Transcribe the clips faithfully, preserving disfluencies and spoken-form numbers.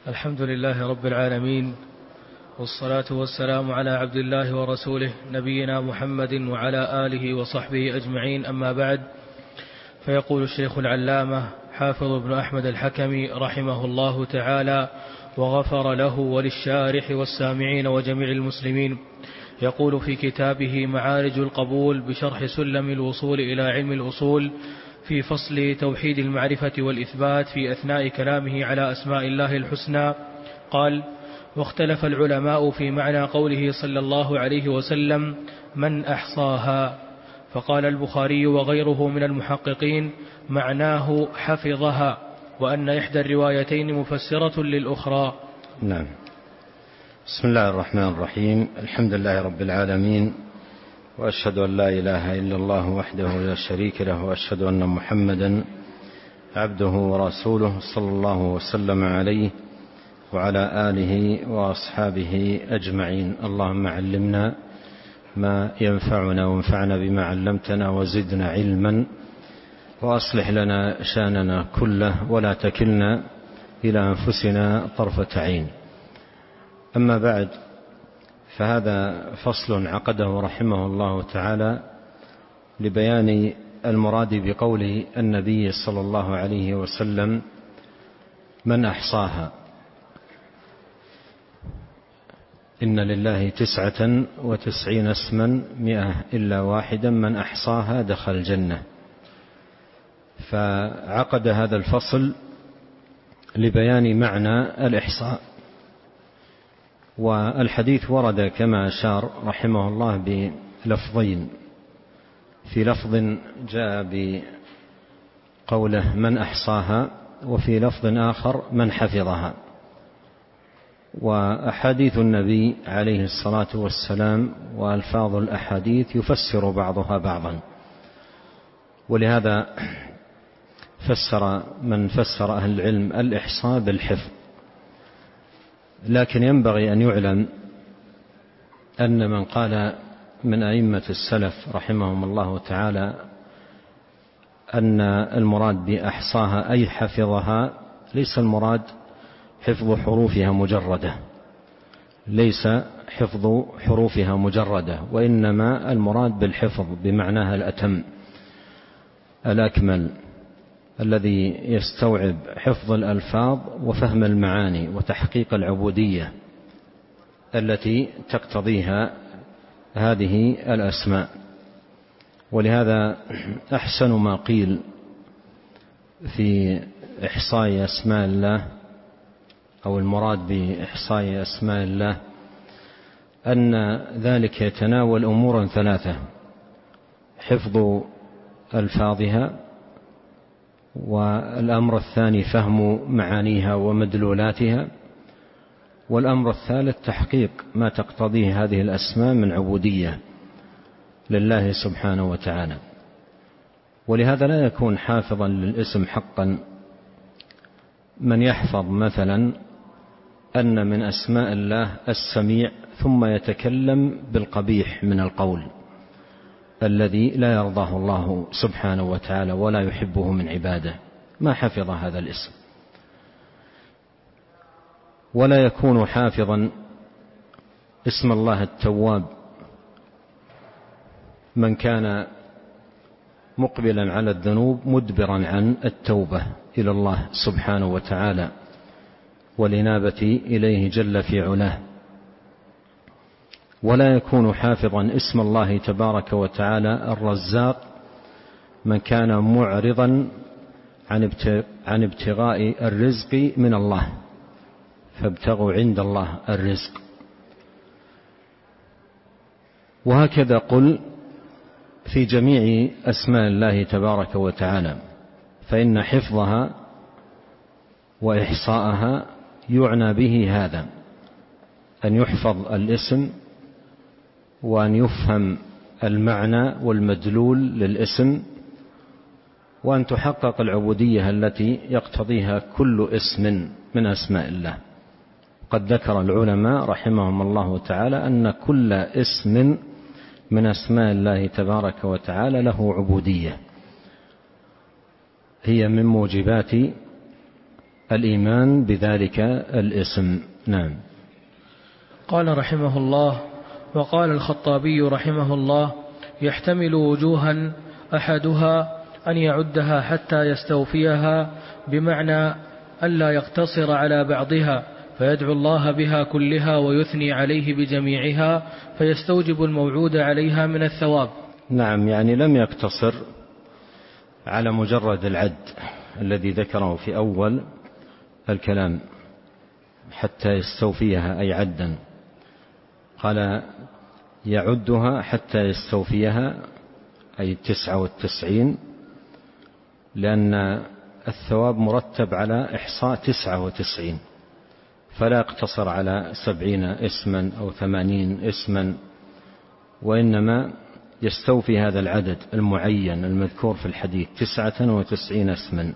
الحمد لله رب العالمين، والصلاة والسلام على عبد الله ورسوله نبينا محمد وعلى آله وصحبه أجمعين، أما بعد. فيقول الشيخ العلامة حافظ بن أحمد الحكمي رحمه الله تعالى وغفر له وللشارح والسامعين وجميع المسلمين، يقول في كتابه معارج القبول بشرح سلم الوصول إلى علم الأصول في فصل توحيد المعرفة والإثبات في أثناء كلامه على أسماء الله الحسنى، قال: واختلف العلماء في معنى قوله صلى الله عليه وسلم من أحصاها، فقال البخاري وغيره من المحققين معناه حفظها، وأن إحدى الروايتين مفسرة للأخرى. نعم. بسم الله الرحمن الرحيم. الحمد لله رب العالمين، وأشهد أن لا إله إلا الله وحده لا شريك له، وأشهد أن محمدا عبده ورسوله صلى الله وسلم عليه وعلى آله وأصحابه أجمعين. اللهم علمنا ما ينفعنا وانفعنا بما علمتنا وزدنا علما، وأصلح لنا شأننا كله ولا تكلنا إلى أنفسنا طرفة عين. أما بعد، فهذا فصل عقده رحمه الله تعالى لبيان المراد بقوله النبي صلى الله عليه وسلم من أحصاها. إن لله تسعة وتسعين اسما مئة إلا واحدا من أحصاها دخل الجنة. فعقد هذا الفصل لبيان معنى الإحصاء، والحديث ورد كما أشار رحمه الله بلفظين، في لفظ جاء بقوله من أحصاها، وفي لفظ آخر من حفظها. وأحاديث النبي عليه الصلاة والسلام وألفاظ الأحاديث يفسر بعضها بعضا، ولهذا فسر من فسر أهل العلم الإحصاء بالحفظ. لكن ينبغي أن يعلم أن من قال من أئمة السلف رحمهم الله تعالى أن المراد بأحصاها أي حفظها، ليس المراد حفظ حروفها مجردة، ليس حفظ حروفها مجردة، وإنما المراد بالحفظ بمعناها الأتم الأكمل، الذي يستوعب حفظ الألفاظ وفهم المعاني وتحقيق العبودية التي تقتضيها هذه الأسماء. ولهذا أحسن ما قيل في إحصاء أسماء الله، أو المراد بإحصاء أسماء الله، أن ذلك يتناول أمورا ثلاثة: حفظ ألفاظها، والأمر الثاني فهم معانيها ومدلولاتها، والأمر الثالث تحقيق ما تقتضيه هذه الأسماء من عبودية لله سبحانه وتعالى. ولهذا لا يكون حافظا للاسم حقا من يحفظ مثلا أن من أسماء الله السميع، ثم يتكلم بالقبيح من القول الذي لا يرضاه الله سبحانه وتعالى ولا يحبه من عباده، ما حفظ هذا الاسم. ولا يكون حافظا اسم الله التواب من كان مقبلا على الذنوب مدبرا عن التوبة إلى الله سبحانه وتعالى والإنابة إليه جل في علاه. ولا يكون حافظا اسم الله تبارك وتعالى الرزاق من كان معرضا عن ابتغاء الرزق من الله، فابتغوا عند الله الرزق. وهكذا قل في جميع أسماء الله تبارك وتعالى، فإن حفظها وإحصاءها يعنى به هذا: أن يحفظ الاسم، وأن يفهم المعنى والمدلول للاسم، وأن تحقق العبودية التي يقتضيها كل اسم من أسماء الله. قد ذكر العلماء رحمهم الله تعالى أن كل اسم من أسماء الله تبارك وتعالى له عبودية، هي من موجبات الإيمان بذلك الاسم. نعم. قال رحمه الله: وقال الخطابي رحمه الله: يحتمل وجوها، أحدها أن يعدها حتى يستوفيها، بمعنى ألا يقتصر على بعضها فيدعو الله بها كلها ويثني عليه بجميعها فيستوجب الموعود عليها من الثواب. نعم، يعني لم يقتصر على مجرد العد الذي ذكره في أول الكلام حتى يستوفيها أي عدا، قال يعدها حتى يستوفيها أي تسعة والتسعين، لأن الثواب مرتب على إحصاء تسعة وتسعين، فلا يقتصر على سبعين اسما أو ثمانين اسما، وإنما يستوفي هذا العدد المعين المذكور في الحديث تسعة وتسعين اسما.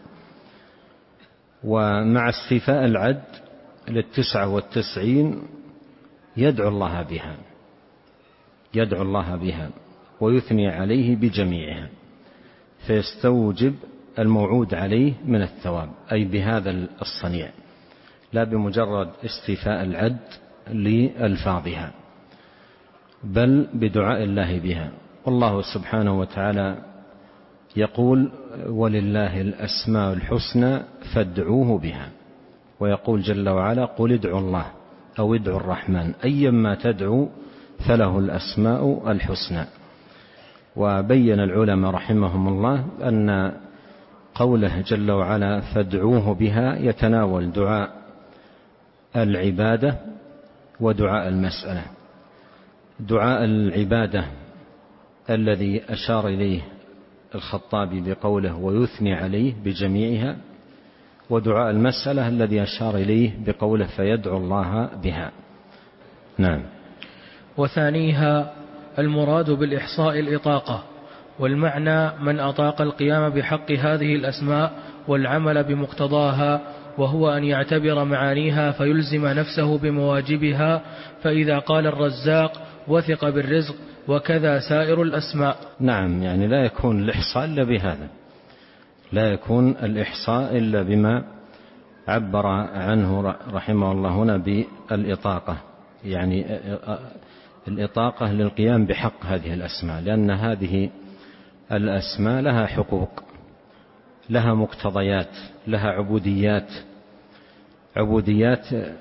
ومع استيفاء العد للتسعة والتسعين يدعو الله بها يدعو الله بها ويثني عليه بجميعها فيستوجب الموعود عليه من الثواب، أي بهذا الصنيع، لا بمجرد استيفاء العد لألفاظها، بل بدعاء الله بها. والله سبحانه وتعالى يقول: ولله الأسماء الحسنى فادعوه بها، ويقول جل وعلا: قل ادعوا الله أو ادعوا الرحمن أيما تدعو فله الأسماء الحسنى. وبين العلماء رحمهم الله أن قوله جل وعلا فادعوه بها يتناول دعاء العبادة ودعاء المسألة. دعاء العبادة الذي أشار إليه الخطابي بقوله ويثني عليه بجميعها، ودعاء المسألة الذي أشار إليه بقوله فيدعو الله بها. نعم. وثانيها المراد بالإحصاء الإطاقة، والمعنى من أطاق القيام بحق هذه الأسماء والعمل بمقتضاها، وهو أن يعتبر معانيها فيلزم نفسه بمواجبها، فإذا قال الرزاق وثق بالرزق، وكذا سائر الأسماء. نعم، يعني لا يكون الإحصاء إلا بهذا، لا يكون الإحصاء إلا بما عبر عنه رحمه الله هنا بالإطاقة، يعني الإطاقة للقيام بحق هذه الأسماء، لأن هذه الأسماء لها حقوق، لها مقتضيات، لها عبوديات عبوديات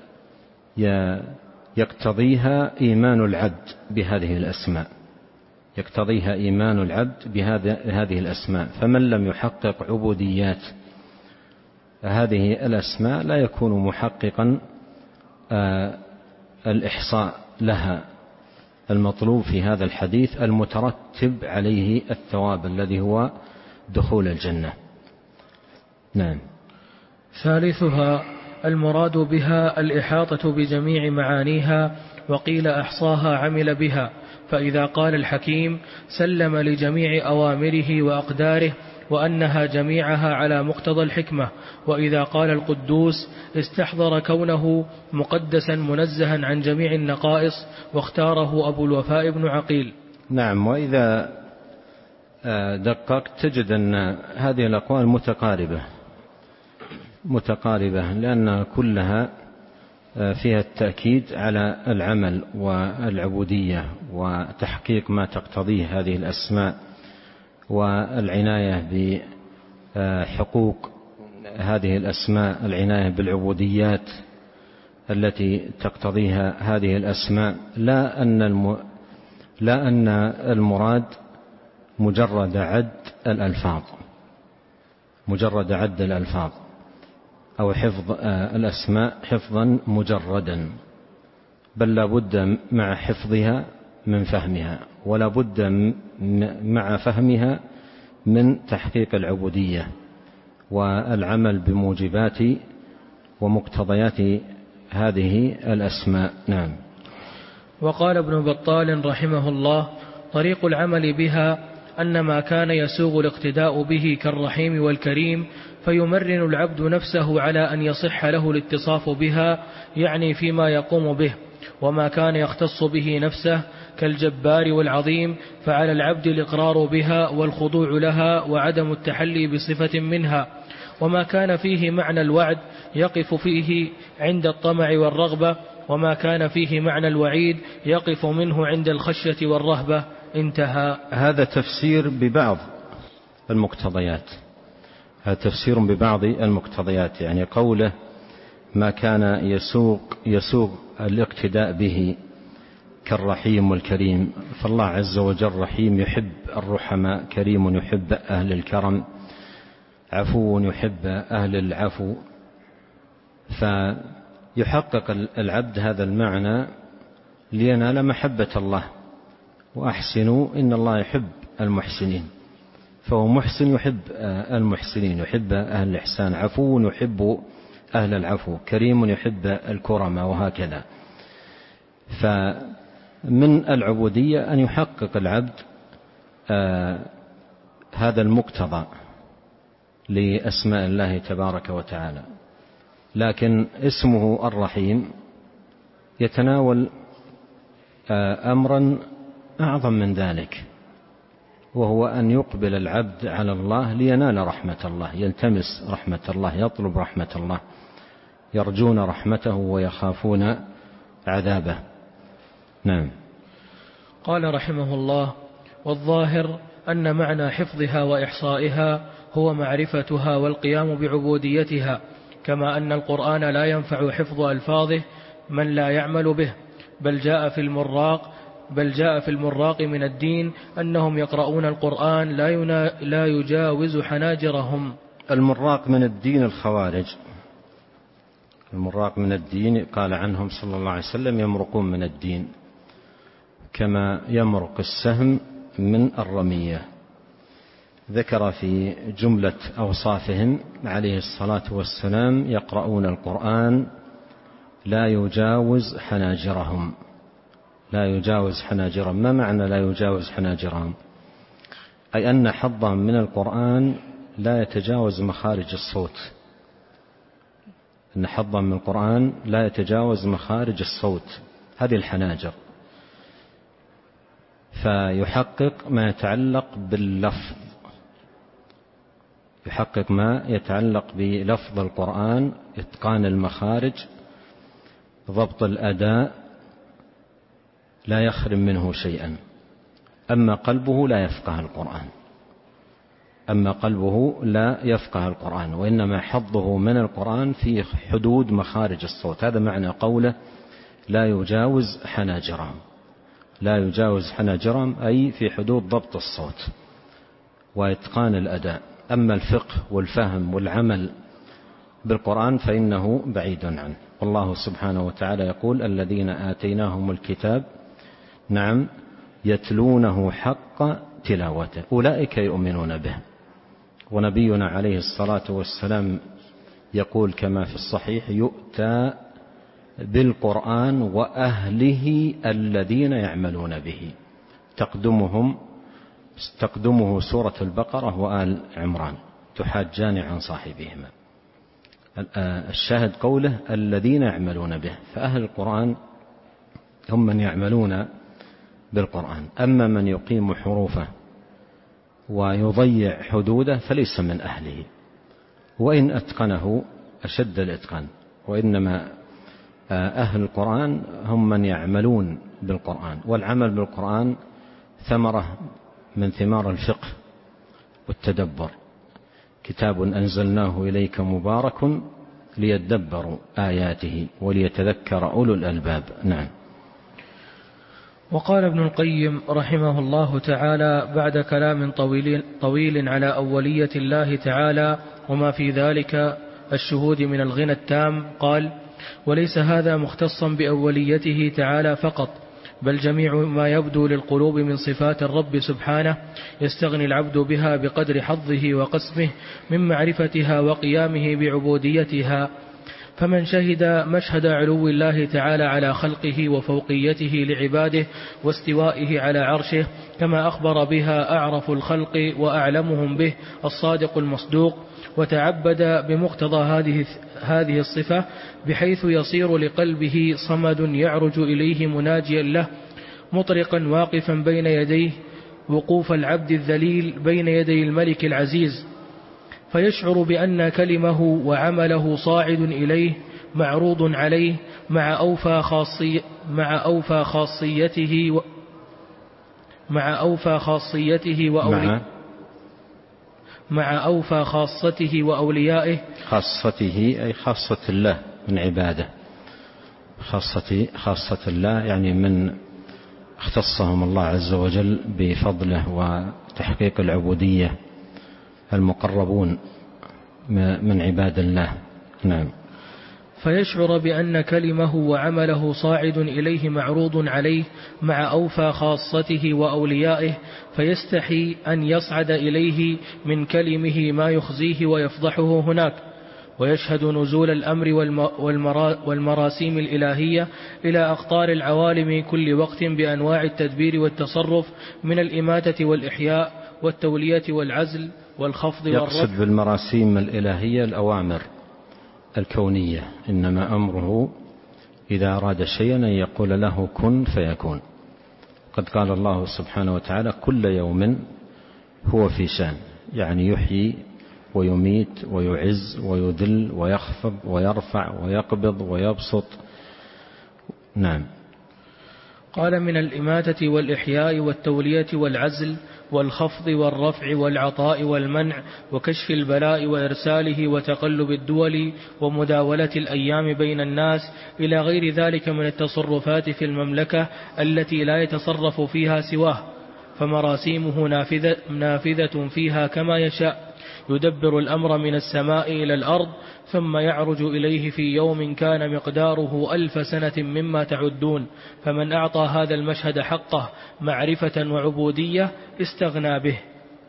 يقتضيها إيمان العبد بهذه الأسماء يقتضيها إيمان العبد بهذه الأسماء فمن لم يحقق عبوديات هذه الأسماء لا يكون محققا الإحصاء لها المطلوب في هذا الحديث المترتب عليه الثواب الذي هو دخول الجنة. نعم. ثالثها المراد بها الإحاطة بجميع معانيها، وقيل أحصاها عمل بها، فإذا قال الحكيم سلم لجميع أوامره وأقداره وأنها جميعها على مقتضى الحكمة، وإذا قال القدوس استحضر كونه مقدسا منزها عن جميع النقائص، واختاره أبو الوفاء بن عقيل. نعم. وإذا دققت تجد أن هذه الأقوال متقاربة متقاربة لأن كلها فيها التأكيد على العمل والعبودية وتحقيق ما تقتضيه هذه الأسماء، والعناية بحقوق هذه الأسماء، العناية بالعبوديات التي تقتضيها هذه الأسماء، لا أن الم... لا أن المراد مجرد عد الألفاظ مجرد عد الألفاظ أو حفظ الأسماء حفظا مجردا، بل لا بد مع حفظها من فهمها، ولا بد مع فهمها من تحقيق العبودية والعمل بموجبات ومقتضيات هذه الأسماء. نعم. وقال ابن بطال رحمه الله طريق العمل بها أن ما كان يسوغ الاقتداء به كالرحيم والكريم فيمرن العبد نفسه على أن يصح له الاتصاف بها، يعني فيما يقوم به، وما كان يختص به نفسه كالجبار والعظيم فعلى العبد الإقرار بها والخضوع لها وعدم التحلي بصفة منها، وما كان فيه معنى الوعد يقف فيه عند الطمع والرغبة، وما كان فيه معنى الوعيد يقف منه عند الخشية والرهبة. انتهى. هذا تفسير ببعض المقتضيات، هذا تفسير ببعض المقتضيات، يعني قوله ما كان يسوق يسوق الاقتداء به كالرحيم والكريم، فالله عز وجل رحيم يحب الرحماء، كريم يحب أهل الكرم، عفو يحب أهل العفو. فيحقق العبد هذا المعنى لينال محبة الله، وأحسنوا إن الله يحب المحسنين، فهو محسن يحب المحسنين، يحب أهل الإحسان، عفو يحب أهل العفو، كريم يحب الكرماء، وهكذا. فمن العبودية أن يحقق العبد هذا المقتضى لأسماء الله تبارك وتعالى. لكن اسمه الرحيم يتناول أمرا أعظم من ذلك، وهو أن يقبل العبد على الله لينال رحمة الله، يلتمس رحمة الله، يطلب رحمة الله، يرجون رحمته ويخافون عذابه. نعم. قال رحمه الله: والظاهر أن معنى حفظها وإحصائها هو معرفتها والقيام بعبوديتها، كما أن القرآن لا ينفع حفظ ألفاظه من لا يعمل به، بل جاء في المراق بل جاء في المراق من الدين أنهم يقرؤون القرآن لا, ينا لا يجاوز حناجرهم. المراق من الدين الخوارج، المراق من الدين قال عنهم صلى الله عليه وسلم يمرقون من الدين كما يمرق السهم من الرمية. ذكر في جملة أوصافهم عليه الصلاة والسلام يقرؤون القرآن لا يجاوز حناجرهم، لا يجاوز حناجرهم. ما معنى لا يجاوز حناجرهم؟ أي أن حظهم من القرآن لا يتجاوز مخارج الصوت، أن حظهم من القرآن لا يتجاوز مخارج الصوت، هذه الحناجر. فيحقق ما يتعلق باللفظ، يحقق ما يتعلق بلفظ القرآن، إتقان المخارج، ضبط الأداء، لا يخرم منه شيئا. أما قلبه لا يفقه القرآن، أما قلبه لا يفقه القرآن، وإنما حظه من القرآن في حدود مخارج الصوت. هذا معنى قوله لا يجاوز حناجرهم، لا يجاوز حناجرهم أي في حدود ضبط الصوت وإتقان الأداء. أما الفقه والفهم والعمل بالقرآن فإنه بعيد عنه. والله سبحانه وتعالى يقول الذين آتيناهم الكتاب نعم يتلونه حق تلاوته أولئك يؤمنون به. ونبينا عليه الصلاة والسلام يقول كما في الصحيح يؤتى بالقرآن وأهله الذين يعملون به، تقدمهم تقدمه سورة البقرة وآل عمران تحاجان عن صاحبهما. الشاهد قوله الذين يعملون به، فأهل القرآن هم من يعملون بالقرآن. أما من يقيم حروفه ويضيع حدوده فليس من أهله، وإن أتقنه أشد الإتقان. وإنما أهل القرآن هم من يعملون بالقرآن، والعمل بالقرآن ثمرة من ثمار الفقه والتدبر. كتاب أنزلناه إليك مبارك ليدبروا آياته وليتذكر أولو الألباب. نعم. وقال ابن القيم رحمه الله تعالى بعد كلام طويل, طويل على أولية الله تعالى وما في ذلك الشهود من الغنى التام، قال: وليس هذا مختصا بأوليته تعالى فقط، بل جميع ما يبدو للقلوب من صفات الرب سبحانه يستغني العبد بها بقدر حظه وقسمه من معرفتها وقيامه بعبوديتها. فمن شهد مشهد علو الله تعالى على خلقه وفوقيته لعباده واستوائه على عرشه كما أخبر بها أعرف الخلق وأعلمهم به الصادق المصدوق، وتعبد بمقتضى هذه هذه الصفة بحيث يصير لقلبه صمد يعرج إليه مناجيا له، مطرقا واقفا بين يديه وقوف العبد الذليل بين يدي الملك العزيز، فيشعر بأن كلمه وعمله صاعد إليه معروض عليه مع أوفى خاصية مع أوفى خاصيته و مع أوفى خاصيته وأولي مع أوفى خاصته وأوليائه. خاصته أي خاصة الله من عباده، خاصة خاصة الله يعني من اختصهم الله عز وجل بفضله وتحقيق العبودية، المقربون من عباد الله. نعم. فيشعر بأن كلمه وعمله صاعد إليه معروض عليه مع أوفى خاصته وأوليائه، فيستحي أن يصعد إليه من كلمه ما يخزيه ويفضحه هناك، ويشهد نزول الأمر والمراسيم الإلهية إلى أقطار العوالم كل وقت بأنواع التدبير والتصرف من الإماتة والإحياء والتولية والعزل والخفض والرفع. يقصد بالمراسيم الإلهية الأوامر الكونية، إنما أمره إذا أراد شيئا أن يقول له كن فيكون. قد قال الله سبحانه وتعالى كل يوم هو في شان، يعني يحيي ويميت ويعز ويذل ويخفض ويرفع ويقبض ويبسط. نعم. قال من الإماتة والإحياء والتولية والعزل والخفض والرفع والعطاء والمنع وكشف البلاء وإرساله وتقلب الدول ومداولة الأيام بين الناس إلى غير ذلك من التصرفات في المملكة التي لا يتصرف فيها سواه، فمراسيمه نافذة, نافذة فيها كما يشاء، يدبر الأمر من السماء إلى الأرض ثم يعرج إليه في يوم كان مقداره ألف سنة مما تعدون. فمن أعطى هذا المشهد حقه معرفة وعبودية استغنى به.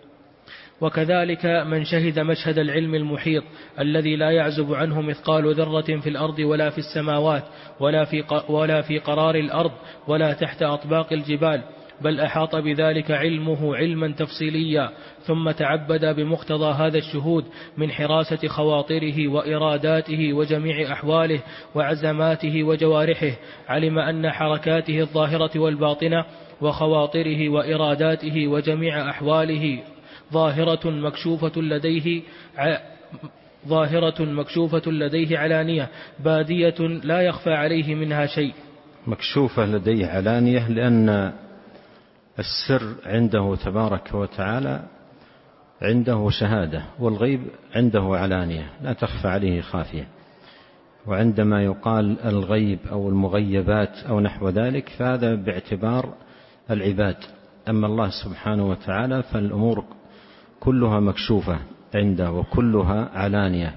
وكذلك من شهد مشهد العلم المحيط الذي لا يعزب عنه مثقال ذرة في الأرض ولا في السماوات ولا في, ولا في قرار الأرض ولا تحت أطباق الجبال، بل أحاط بذلك علمه علما تفصيليا، ثم تعبد بمقتضى هذا الشهود من حراسة خواطره وإراداته وجميع أحواله وعزماته وجوارحه، علم أن حركاته الظاهرة والباطنة وخواطره وإراداته وجميع أحواله ظاهرة مكشوفة لديه ع... ظاهرة مكشوفة لديه علانية بادية لا يخفى عليه منها شيء. مكشوفة لديه علانية لأن السر عنده تبارك وتعالى عنده شهادة، والغيب عنده علانية لا تخفى عليه خافية. وعندما يقال الغيب أو المغيبات أو نحو ذلك فهذا باعتبار العباد، أما الله سبحانه وتعالى فالأمور كلها مكشوفة عنده وكلها علانية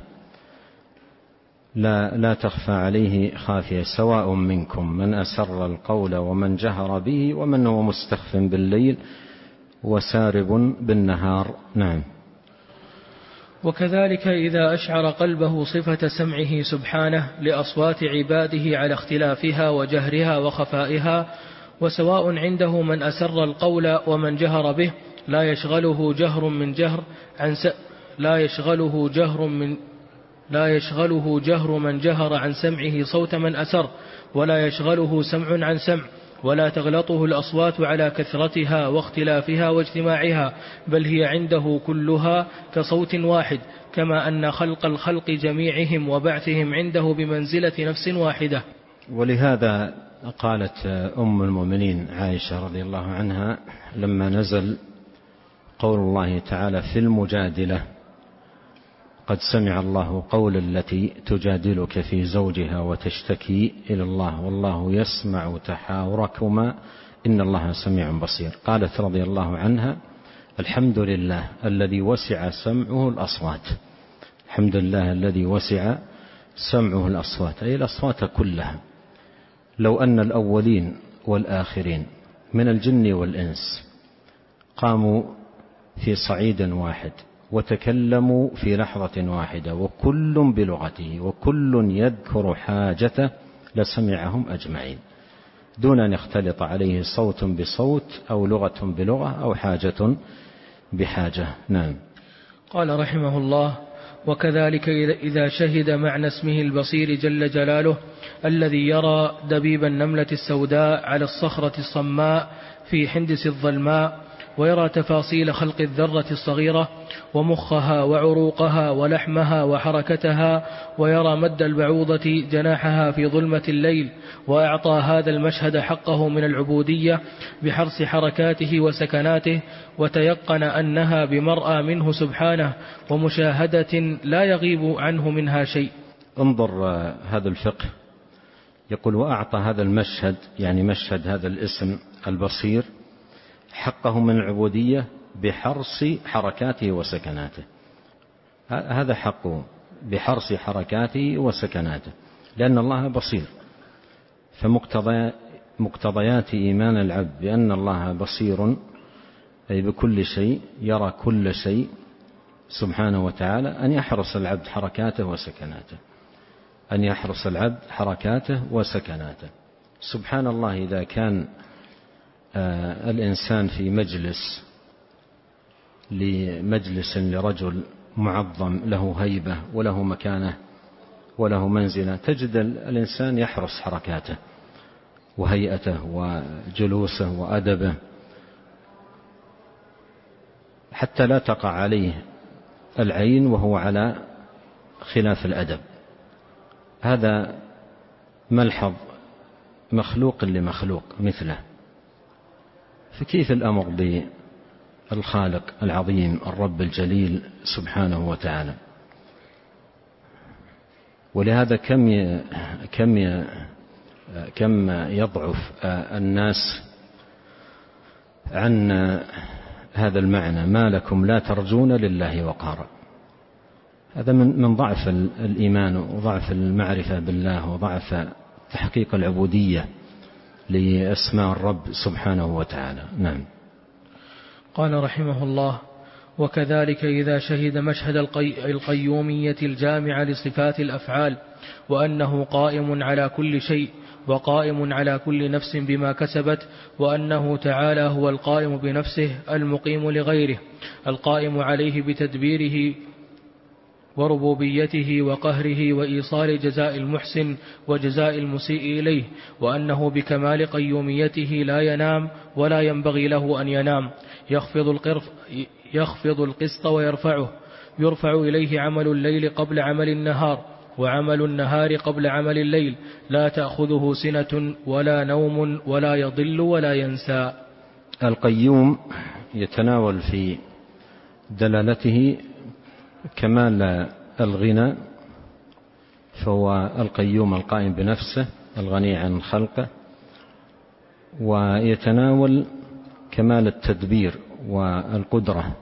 لا, لا تخفى عليه خافية، سواء منكم من أسر القول ومن جهر به ومن هو مستخف بالليل وسارب بالنهار. نعم. وكذلك إذا أشعر قلبه صفة سمعه سبحانه لأصوات عباده على اختلافها وجهرها وخفائها، وسواء عنده من أسر القول ومن جهر به، لا يشغله جهر من جهر عن س... لا يشغله جهر من لا يشغله جهر من جهر عن سمعه صوت من أسر، ولا يشغله سمع عن سمع، ولا تغلطه الأصوات على كثرتها واختلافها واجتماعها، بل هي عنده كلها كصوت واحد، كما أن خلق الخلق جميعهم وبعثهم عنده بمنزلة نفس واحدة. ولهذا قالت أم المؤمنين عائشة رضي الله عنها لما نزل قول الله تعالى في المجادلة قد سمع الله قول التي تجادلك في زوجها وتشتكي إلى الله والله يسمع تحاوركما إن الله سميع بصير، قالت رضي الله عنها الحمد لله الذي وسع سمعه الأصوات، الحمد لله الذي وسع سمعه الأصوات، أي الأصوات كلها. لو أن الأولين والآخرين من الجن والإنس قاموا في صعيد واحد وتكلموا في لحظة واحدة وكل بلغته وكل يذكر حاجته لسمعهم أجمعين دون أن يختلط عليه صوت بصوت أو لغة بلغة أو حاجة بحاجة. نعم. قال رحمه الله: وكذلك إذا شهد معنى اسمه البصير جل جلاله الذي يرى دبيب النملة السوداء على الصخرة الصماء في حندس الظلماء، ويرى تفاصيل خلق الذرة الصغيرة ومخها وعروقها ولحمها وحركتها، ويرى مد البعوضة جناحها في ظلمة الليل، وأعطى هذا المشهد حقه من العبودية بحرص حركاته وسكناته، وتيقن أنها بمرأى منه سبحانه ومشاهدة لا يغيب عنه منها شيء. انظر هذا الفقه، يقول وأعطى هذا المشهد، يعني مشهد هذا الاسم البصير، حقه من العبودية بحرص حركاته وسكناته. هذا حقه بحرص حركاته وسكناته، لأن الله بصير. فمقتضيات إيمان العبد بأن الله بصير، أي بكل شيء، يرى كل شيء سبحانه وتعالى، أن يحرص العبد حركاته وسكناته، أن يحرص العبد حركاته وسكناته. سبحان الله، إذا كان آه الإنسان في مجلس لمجلس لرجل معظم له هيبة وله مكانة وله منزلة، تجد الإنسان يحرص حركاته وهيئته وجلوسه وأدبه حتى لا تقع عليه العين وهو على خلاف الأدب. هذا ملحظ مخلوق لمخلوق مثله، فكيف الأمر بالخالق العظيم الرب الجليل سبحانه وتعالى؟ ولهذا كم كم كم يضعف الناس عن هذا المعنى: ما لكم لا ترجون لله وقارا. هذا من من ضعف الإيمان وضعف المعرفة بالله وضعف تحقيق العبودية لأسماء الرب سبحانه وتعالى. نعم. قال رحمه الله: وكذلك إذا شهد مشهد القيومية الجامعة لصفات الأفعال، وأنه قائم على كل شيء وقائم على كل نفس بما كسبت، وأنه تعالى هو القائم بنفسه المقيم لغيره، القائم عليه بتدبيره وربوبيته وقهره وإيصال جزاء المحسن وجزاء المسيء إليه، وأنه بكمال قيوميته لا ينام ولا ينبغي له أن ينام، يخفض القرف يخفض القسط ويرفعه، يرفع إليه عمل الليل قبل عمل النهار، وعمل النهار قبل عمل الليل، لا تأخذه سنة ولا نوم ولا يضل ولا ينسى. القيوم يتناول في دلالته كمال الغنى، فهو القيوم القائم بنفسه الغني عن خلقه، ويتناول كمال التدبير والقدرة،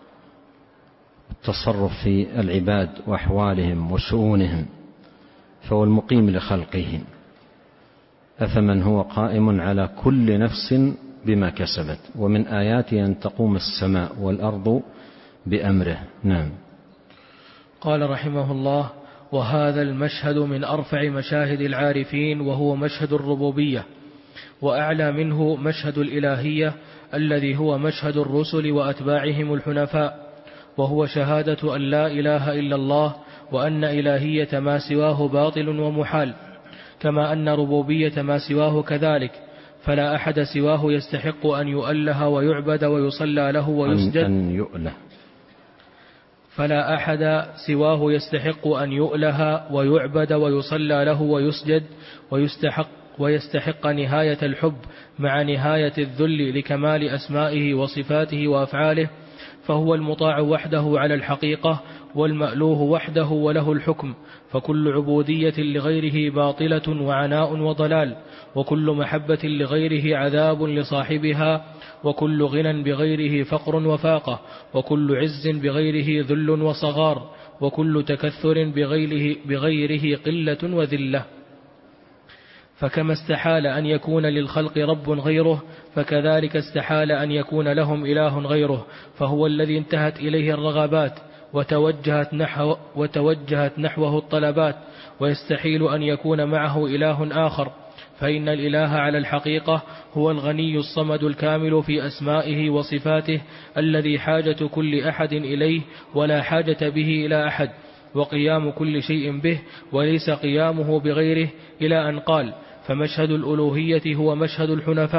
التصرف في العباد وأحوالهم وشؤونهم، فهو المقيم لخلقه. أفمن هو قائم على كل نفس بما كسبت، ومن آياته أن تقوم السماء والأرض بأمره. نعم. قال رحمه الله: وهذا المشهد من أرفع مشاهد العارفين، وهو مشهد الربوبية، وأعلى منه مشهد الإلهية الذي هو مشهد الرسل وأتباعهم الحنفاء، وهو شهادة أن لا إله إلا الله، وأن إلهية ما سواه باطل ومحال، كما أن ربوبية ما سواه كذلك، فلا أحد سواه يستحق أن يؤله ويعبد ويصلى له ويسجد أن يؤله فلا أحد سواه يستحق أن يؤله ويعبد ويصلى له ويسجد ويستحق ويستحق نهاية الحب مع نهاية الذل لكمال أسمائه وصفاته وأفعاله، فهو المطاع وحده على الحقيقة، والمألوه وحده وله الحكم، فكل عبودية لغيره باطلة وعناء وضلال، وكل محبة لغيره عذاب لصاحبها، وكل غنى بغيره فقر وفاقة، وكل عز بغيره ذل وصغار، وكل تكثر بغيره, بغيره قلة وذلة. فكما استحال أن يكون للخلق رب غيره، فكذلك استحال أن يكون لهم إله غيره، فهو الذي انتهت إليه الرغبات وتوجهت, نحو وتوجهت نحوه الطلبات، ويستحيل أن يكون معه إله آخر، فإن الإله على الحقيقة هو الغني الصمد الكامل في أسمائه وصفاته، الذي حاجة كل أحد إليه ولا حاجة به إلى أحد، وقيام كل شيء به وليس قيامه بغيره، إلى أن قال: فمشهد الألوهية هو مشهد الحنفاء،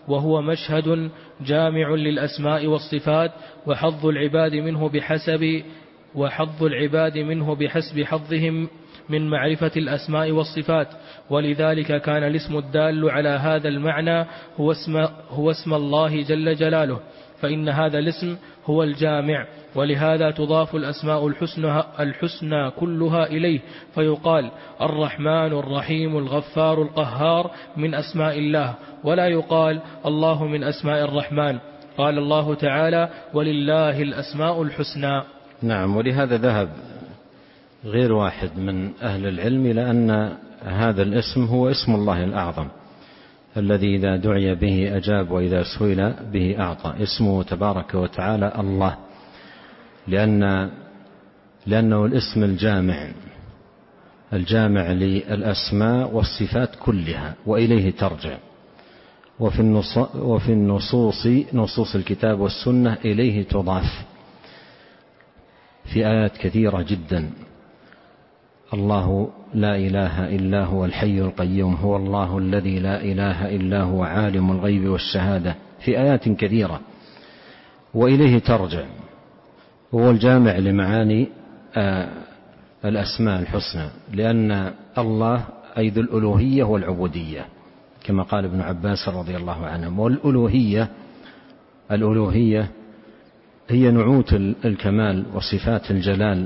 وهو مشهد جامع للأسماء والصفات، وحظ العباد منه بحسب وحظ العباد منه بحسب حظهم من معرفة الأسماء والصفات. ولذلك كان الاسم الدال على هذا المعنى هو اسم, هو اسم الله جل جلاله، فإن هذا الاسم هو الجامع، ولهذا تضاف الأسماء الحسنى, الحسنى كلها إليه، فيقال الرحمن الرحيم الغفار القهار من أسماء الله، ولا يقال الله من أسماء الرحمن. قال الله تعالى ولله الأسماء الحسنى. نعم، ولهذا ذهب غير واحد من أهل العلم إلى أن هذا الاسم هو اسم الله الأعظم الذي إذا دعي به أجاب وإذا سئل به أعطى. اسمه تبارك وتعالى الله، لأن لأنه الاسم الجامع الجامع للأسماء والصفات كلها وإليه ترجع. وفي النصوص نصوص الكتاب والسنة إليه تضاف في آيات كثيرة جدا. الله لا إله إلا هو الحي القيوم، هو الله الذي لا إله إلا هو عالم الغيب والشهادة، في آيات كثيرة. وإليه ترجع، هو الجامع لمعاني الأسماء الحسنى، لأن الله أي ذو الألوهية والعبودية كما قال ابن عباس رضي الله عنه. والألوهية الألوهية هي نعوت الكمال وصفات الجلال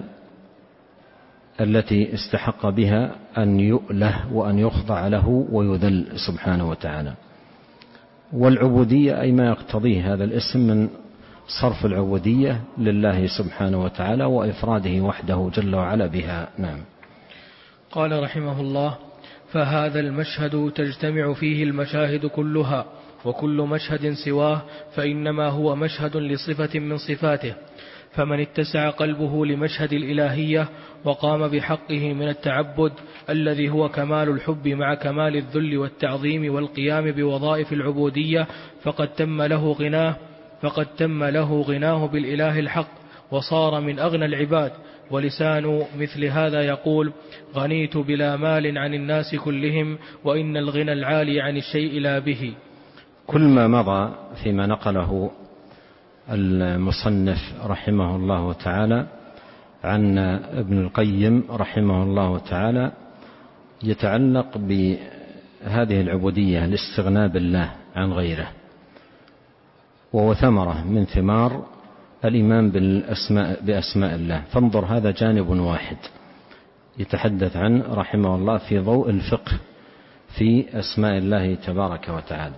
التي استحق بها أن يؤله وأن يخضع له ويذل سبحانه وتعالى. والعبودية أي ما يقتضيه هذا الاسم من صرف العبودية لله سبحانه وتعالى وإفراده وحده جل وعلا بها. نعم. قال رحمه الله: فهذا المشهد تجتمع فيه المشاهد كلها، وكل مشهد سواه فإنما هو مشهد لصفة من صفاته. فمن اتسع قلبه لمشهد الإلهية وقام بحقه من التعبد الذي هو كمال الحب مع كمال الذل والتعظيم والقيام بوظائف العبودية، فقد تم له غناه فقد تم له غناه بالإله الحق، وصار من أغنى العباد. ولسان مثل هذا يقول: غنيت بلا مال عن الناس كلهم، وإن الغنى العالي عن الشيء لا به. كل ما مضى فيما نقله المصنف رحمه الله تعالى عن ابن القيم رحمه الله تعالى يتعلق بهذه العبودية، الاستغناء بالله عن غيره، وهو ثمرة من ثمار الإيمان بالأسماء بأسماء الله. فانظر، هذا جانب واحد يتحدث عنه رحمه الله في ضوء الفقه في أسماء الله تبارك وتعالى.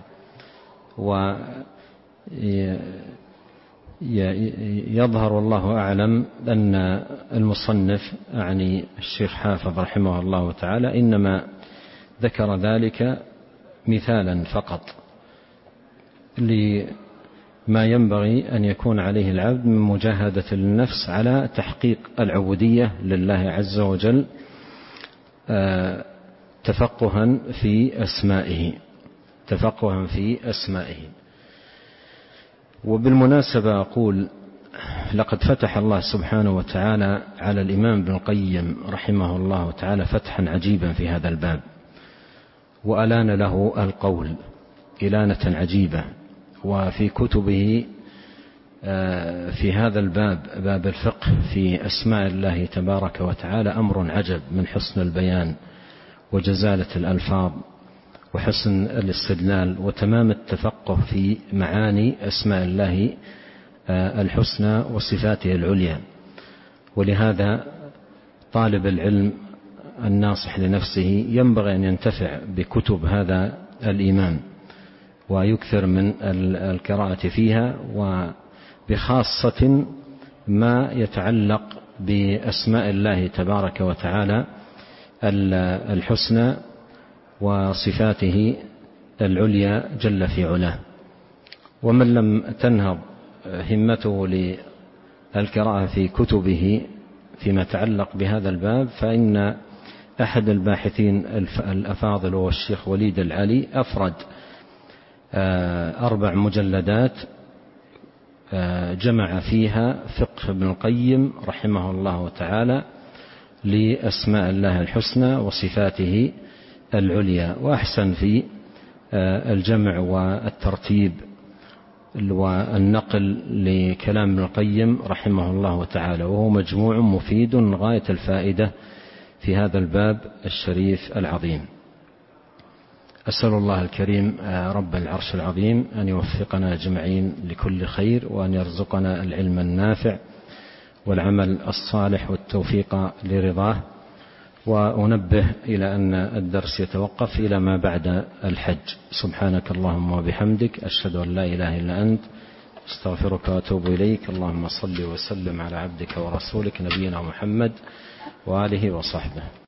ويظهر والله أعلم أن المصنف يعني الشيخ حافظ رحمه الله تعالى إنما ذكر ذلك مثالا فقط لما ينبغي أن يكون عليه العبد من مجاهدة النفس على تحقيق العبودية لله عز وجل تفقها في أسمائه تفقها في أسمائه. وبالمناسبة أقول لقد فتح الله سبحانه وتعالى على الإمام ابن القيم رحمه الله تعالى فتحا عجيبا في هذا الباب، وألان له القول إلانة عجيبة. وفي كتبه في هذا الباب، باب الفقه في أسماء الله تبارك وتعالى، أمر عجب من حسن البيان وجزالة الألفاظ وحسن الاستدلال وتمام التفقه في معاني أسماء الله الحسنى وصفاته العليا. ولهذا طالب العلم الناصح لنفسه ينبغي أن ينتفع بكتب هذا الإمام ويكثر من القراءة فيها، وبخاصة ما يتعلق بأسماء الله تبارك وتعالى الحسنى وصفاته العليا جل في علاه. ومن لم تنهض همته للقراءة في كتبه فيما يتعلق بهذا الباب، فإن أحد الباحثين الأفاضل هو الشيخ وليد العلي أفرد أربع مجلدات جمع فيها فقه ابن القيم رحمه الله تعالى لأسماء الله الحسنى وصفاته العليا، وأحسن في الجمع والترتيب والنقل لكلام ابن القيم رحمه الله تعالى، وهو مجموع مفيد غاية الفائدة في هذا الباب الشريف العظيم. أسأل الله الكريم رب العرش العظيم أن يوفقنا أجمعين لكل خير، وأن يرزقنا العلم النافع والعمل الصالح والتوفيق لرضاه. وأنبه إلى أن الدرس يتوقف إلى ما بعد الحج. سبحانك اللهم وبحمدك، أشهد أن لا إله إلا أنت، استغفرك وأتوب إليك. اللهم صل وسلم على عبدك ورسولك نبينا محمد وآله وصحبه.